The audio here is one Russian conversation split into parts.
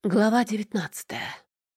Глава 19.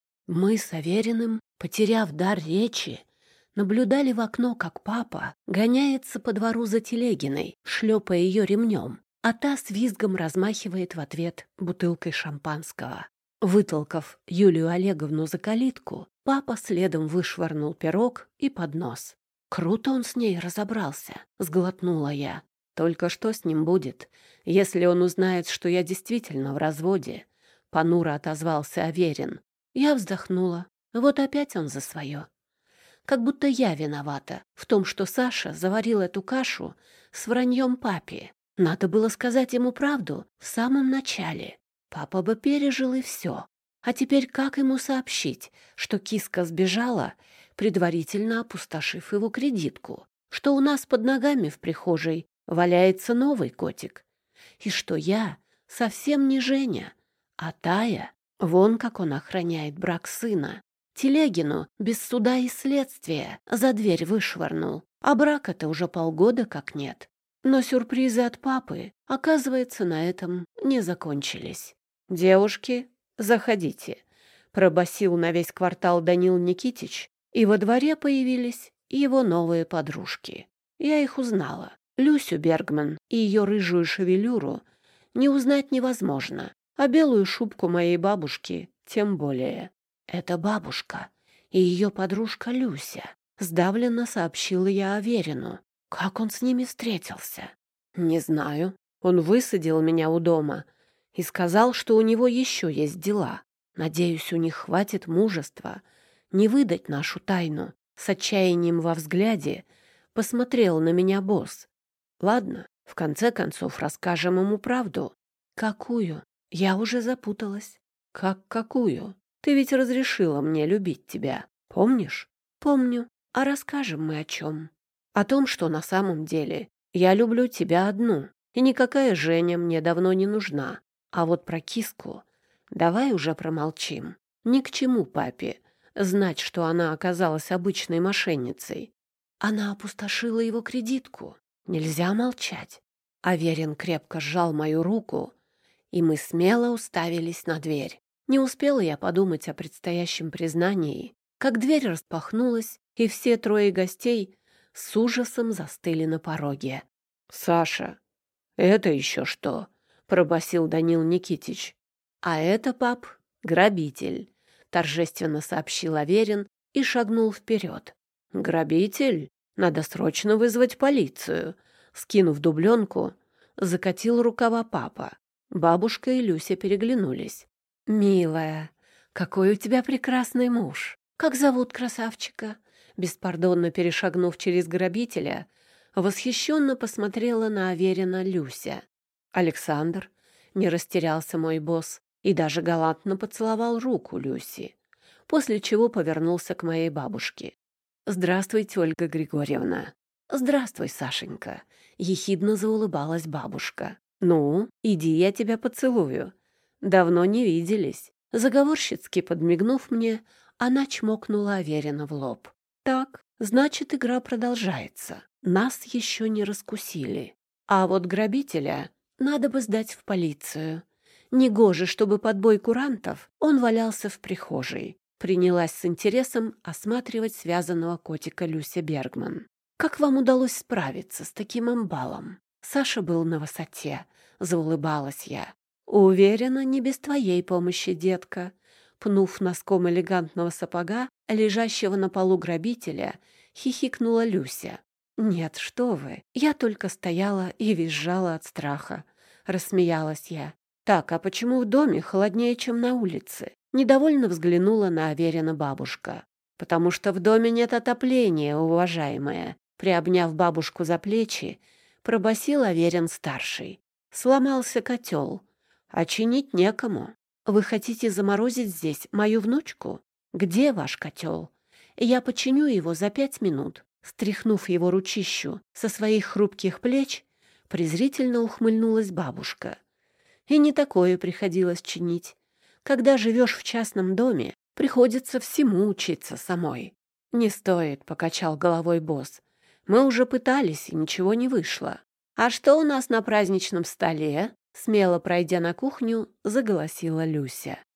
Мы с Авериным, потеряв дар речи, наблюдали в окно, как папа гоняется по двору за Телегиной, шлепая ее ремнем, а та с визгом размахивает в ответ бутылкой шампанского. Вытолкав Юлию Олеговну за калитку, папа следом вышвырнул пирог и поднос. «Круто он с ней разобрался», — сглотнула я. «Только что с ним будет, если он узнает, что я действительно в разводе?» — понуро отозвался Аверин. Я вздохнула. Вот опять он за свое. Как будто я виновата в том, что Саша заварил эту кашу с враньем папе. Надо было сказать ему правду в самом начале. Папа бы пережил и все. А теперь как ему сообщить, что киска сбежала, предварительно опустошив его кредитку, что у нас под ногами в прихожей валяется новый котик, и что я совсем не Женя, а Тая? Вон как он охраняет брак сына. Телегину без суда и следствия за дверь вышвырнул, а брака-то уже полгода как нет. Но сюрпризы от папы, оказывается, на этом не закончились. «Девушки, заходите», — пробасил на весь квартал Данил Никитич, и во дворе появились его новые подружки. Я их узнала. Люсю Бергман и ее рыжую шевелюру не узнать невозможно, а белую шубку моей бабушки тем более. «Это бабушка и ее подружка Люся», — сдавленно сообщила я Аверину. «Как он с ними встретился?» «Не знаю. Он высадил меня у дома и сказал, что у него еще есть дела. Надеюсь, у них хватит мужества не выдать нашу тайну». С отчаянием во взгляде посмотрел на меня босс. «Ладно, в конце концов расскажем ему правду». «Какую?» Я уже запуталась. «Как какую? Ты ведь разрешила мне любить тебя, помнишь?» «Помню. А расскажем мы о чем?» «О том, что на самом деле я люблю тебя одну, и никакая Женя мне давно не нужна. А вот про киску давай уже промолчим. Ни к чему папе знать, что она оказалась обычной мошенницей. Она опустошила его кредитку. Нельзя молчать». Аверин крепко сжал мою руку, и мы смело уставились на дверь. Не успела я подумать о предстоящем признании, как дверь распахнулась, и все трое гостей с ужасом застыли на пороге. «Саша, это еще что?» — пробасил Данил Никитич. «А это, пап, грабитель», — торжественно сообщил Аверин и шагнул вперед. «Грабитель? Надо срочно вызвать полицию», — скинув дубленку, закатил рукава папа. Бабушка и Люся переглянулись. «Милая, какой у тебя прекрасный муж! Как зовут красавчика?» Беспардонно перешагнув через грабителя, восхищенно посмотрела на Аверина Люся. «Александр», — не растерялся мой босс и даже галантно поцеловал руку Люси, после чего повернулся к моей бабушке. «Здравствуйте, Ольга Григорьевна». «Здравствуй, Сашенька», — ехидно заулыбалась бабушка. «Ну, иди, я тебя поцелую. Давно не виделись». Заговорщицки подмигнув мне, она чмокнула Аверина в лоб. «Так, значит, игра продолжается. Нас еще не раскусили. А вот грабителя надо бы сдать в полицию. Негоже, чтобы под бой курантов он валялся в прихожей». Принялась с интересом осматривать связанного котика Люся Бергман. «Как вам удалось справиться с таким амбалом?» Саша был на высоте, заулыбалась я. «Уверена, не без твоей помощи, детка». Пнув носком элегантного сапога, лежащего на полу грабителя, хихикнула Люся. «Нет, что вы, я только стояла и визжала от страха», — рассмеялась я. «Так, а почему в доме холоднее, чем на улице?» Недовольно взглянула на Аверина бабушка. «Потому что в доме нет отопления, уважаемая», — приобняв бабушку за плечи, пробасил Аверин-старший. «Сломался котел, а чинить некому. Вы хотите заморозить здесь мою внучку? Где ваш котел? Я починю его за 5 минут». Стряхнув его ручищу со своих хрупких плеч, презрительно ухмыльнулась бабушка. И не такое приходилось чинить. Когда живешь в частном доме, приходится всему учиться самой. «Не стоит», — покачал головой босс. «Мы уже пытались, и ничего не вышло». «А что у нас на праздничном столе?» Смело пройдя на кухню, заголосила Люся.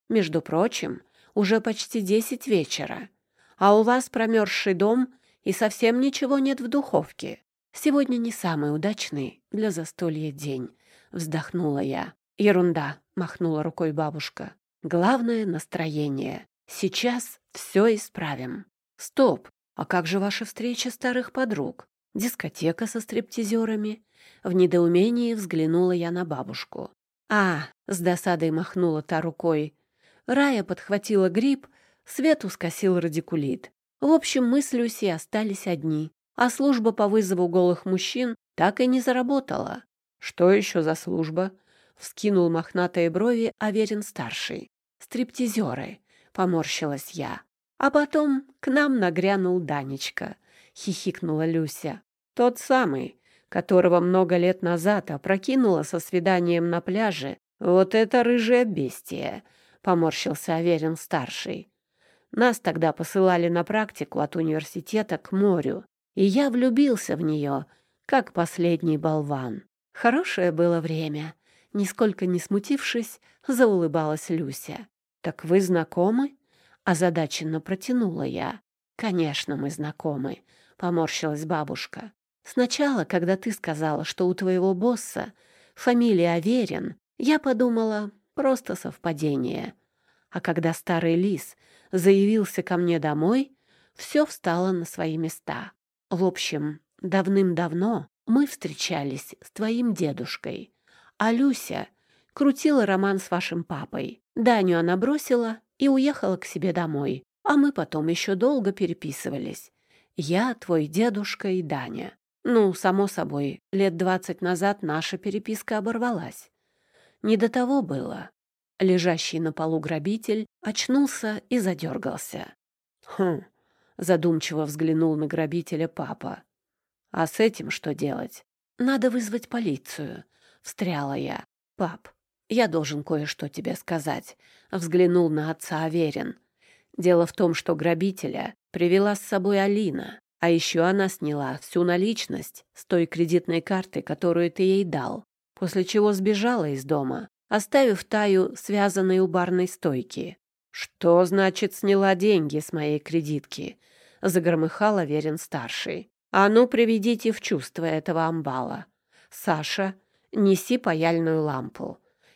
Между прочим, уже почти 10 вечера, а у вас промерзший дом и совсем ничего нет в духовке. Сегодня не самый удачный для застолья день», — вздохнула я. «Ерунда», — махнула рукой бабушка. «Главное — настроение. Сейчас все исправим». «Стоп! А как же ваша встреча старых подруг? Дискотека со стриптизерами?» В недоумении взглянула я на бабушку. «А!» — с досадой махнула та рукой. Рая подхватила грипп, Свету скосил радикулит. В общем, мы с Люси остались одни, а служба по вызову голых мужчин так и не заработала. «Что еще за служба?» — вскинул мохнатые брови Аверин-старший. «Стриптизеры», — поморщилась я. «А потом к нам нагрянул Данечка», — хихикнула Люся. «Тот самый, которого много лет назад опрокинула со свиданием на пляже. Вот это рыжее бестие», — поморщился Аверин-старший. «Нас тогда посылали на практику от университета к морю, и я влюбился в нее, как последний болван. Хорошее было время», — нисколько не смутившись, заулыбалась Люся. «Так вы знакомы?» — озадаченно протянула я. «Конечно, мы знакомы», — поморщилась бабушка. «Сначала, когда ты сказала, что у твоего босса фамилия Аверин, я подумала, просто совпадение. А когда старый лис заявился ко мне домой, все встало на свои места. В общем, давным-давно мы встречались с твоим дедушкой, а Люся крутила роман с вашим папой. Даню она бросила и уехала к себе домой, а мы потом еще долго переписывались. Я, твой дедушка и Даня. Ну, само собой, лет 20 назад наша переписка оборвалась. Не до того было». Лежащий на полу грабитель очнулся и задергался. «Хм», — задумчиво взглянул на грабителя папа. «А с этим что делать?» «Надо вызвать полицию», — встряла я. «Пап, я должен кое-что тебе сказать», — взглянул на отца Аверин. «Дело в том, что грабителя привела с собой Алина, а еще она сняла всю наличность с той кредитной карты, которую ты ей дал, после чего сбежала из дома, оставив Таю связанной у барной стойки». «Что значит сняла деньги с моей кредитки?» — загромыхал Аверин-старший. «А ну, приведите в чувство этого амбала. Саша, неси паяльную лампу.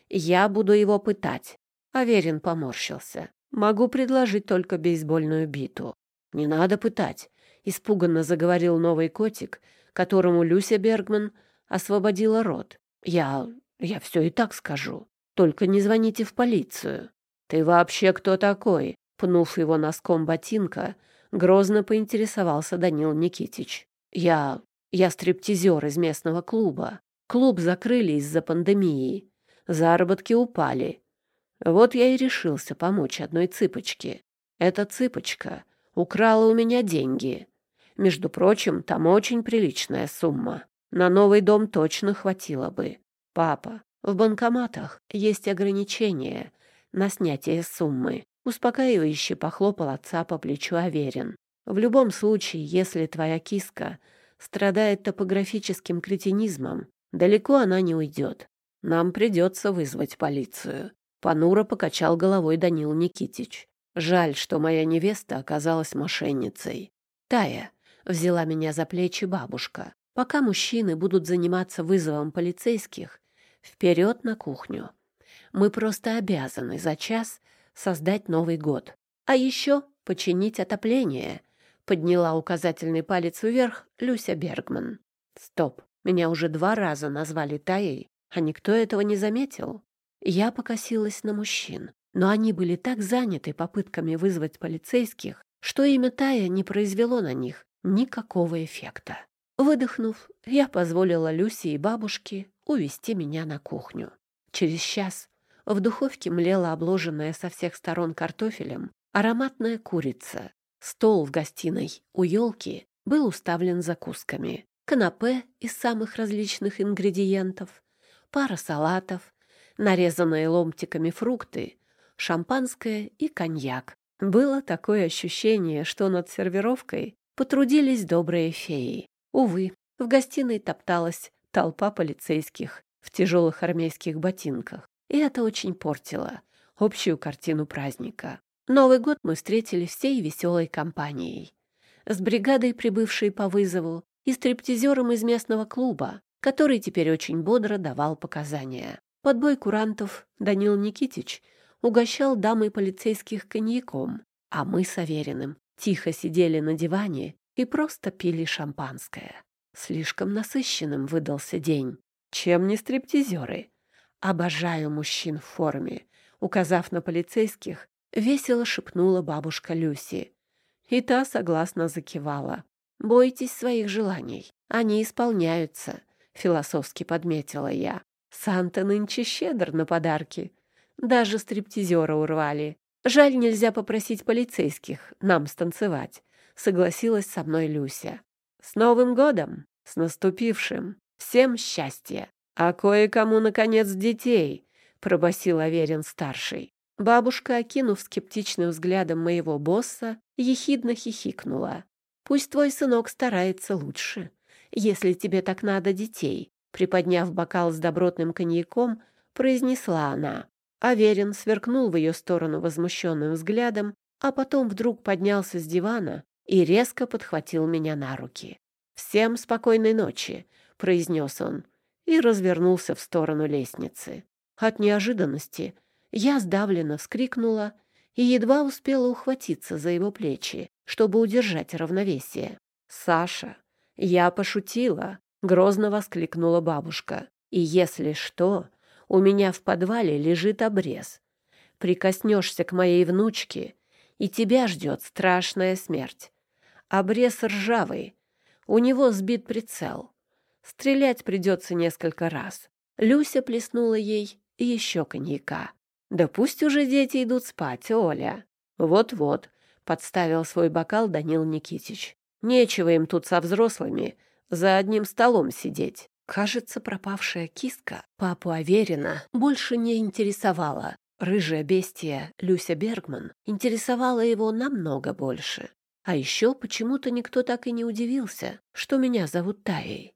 Я буду его пытать». Аверин поморщился. «Могу предложить только бейсбольную биту». «Не надо пытать», — испуганно заговорил новый котик, которому Люся Бергман освободила рот. «Я все и так скажу. Только не звоните в полицию». «Ты вообще кто такой?» Пнув его носком ботинка, грозно поинтересовался Данил Никитич. «Я стриптизер из местного клуба. Клуб закрыли из-за пандемии. Заработки упали. Вот я и решился помочь одной цыпочке. Эта цыпочка украла у меня деньги. Между прочим, там очень приличная сумма. На новый дом точно хватило бы. Папа, в банкоматах есть ограничения на снятие суммы». Успокаивающе похлопал отца по плечу Аверин. «В любом случае, если твоя киска страдает топографическим кретинизмом, далеко она не уйдет. Нам придется вызвать полицию». Понуро покачал головой Данил Никитич. «Жаль, что моя невеста оказалась мошенницей». «Тая», — взяла меня за плечи бабушка, «пока мужчины будут заниматься вызовом полицейских, вперед на кухню. Мы просто обязаны за час создать Новый год. А еще починить отопление», — подняла указательный палец вверх Люся Бергман. «Стоп, меня уже 2 раза назвали Таей, а никто этого не заметил». Я покосилась на мужчин, но они были так заняты попытками вызвать полицейских, что имя Тая не произвело на них никакого эффекта. Выдохнув, я позволила Люсе и бабушке увести меня на кухню. Через час в духовке млела обложенная со всех сторон картофелем ароматная курица. Стол в гостиной у елки был уставлен закусками. Канапе из самых различных ингредиентов, пара салатов, нарезанные ломтиками фрукты, шампанское и коньяк. Было такое ощущение, что над сервировкой потрудились добрые феи. Увы, в гостиной топталась толпа полицейских в тяжелых армейских ботинках. И это очень портило общую картину праздника. Новый год мы встретили всей веселой компанией. С бригадой, прибывшей по вызову, и стриптизером из местного клуба, который теперь очень бодро давал показания. Под бой курантов Данил Никитич угощал дамы полицейских коньяком, а мы с Авериным тихо сидели на диване и просто пили шампанское. Слишком насыщенным выдался день. Чем не стриптизеры? Обожаю мужчин в форме. Указав на полицейских, весело шепнула бабушка Люси. И та согласно закивала. «Бойтесь своих желаний. Они исполняются», — философски подметила я. «Санта нынче щедр на подарки. Даже стриптизера урвали. Жаль, нельзя попросить полицейских нам станцевать», — согласилась со мной Люся. «С Новым годом! С наступившим! Всем счастья! А кое-кому, наконец, детей!» — пробасил Аверин-старший. Бабушка, окинув скептичным взглядом моего босса, ехидно хихикнула. «Пусть твой сынок старается лучше, если тебе так надо детей», приподняв бокал с добротным коньяком, произнесла она. Аверин сверкнул в ее сторону возмущенным взглядом, а потом вдруг поднялся с дивана и резко подхватил меня на руки. «Всем спокойной ночи», — произнес он, и развернулся в сторону лестницы. От неожиданности я сдавленно вскрикнула и едва успела ухватиться за его плечи, чтобы удержать равновесие. «Саша, я пошутила», — грозно воскликнула бабушка. «И если что, у меня в подвале лежит обрез. Прикоснешься к моей внучке, и тебя ждет страшная смерть. Обрез ржавый, у него сбит прицел. Стрелять придется несколько раз». Люся плеснула ей еще коньяка. «Да пусть уже дети идут спать, Оля». «Вот-вот», — подставил свой бокал Данил Никитич. «Нечего им тут со взрослыми за одним столом сидеть». Кажется, пропавшая киска папу Аверина больше не интересовала. Рыжая бестия Люся Бергман интересовала его намного больше. А еще почему-то никто так и не удивился, что меня зовут Таей.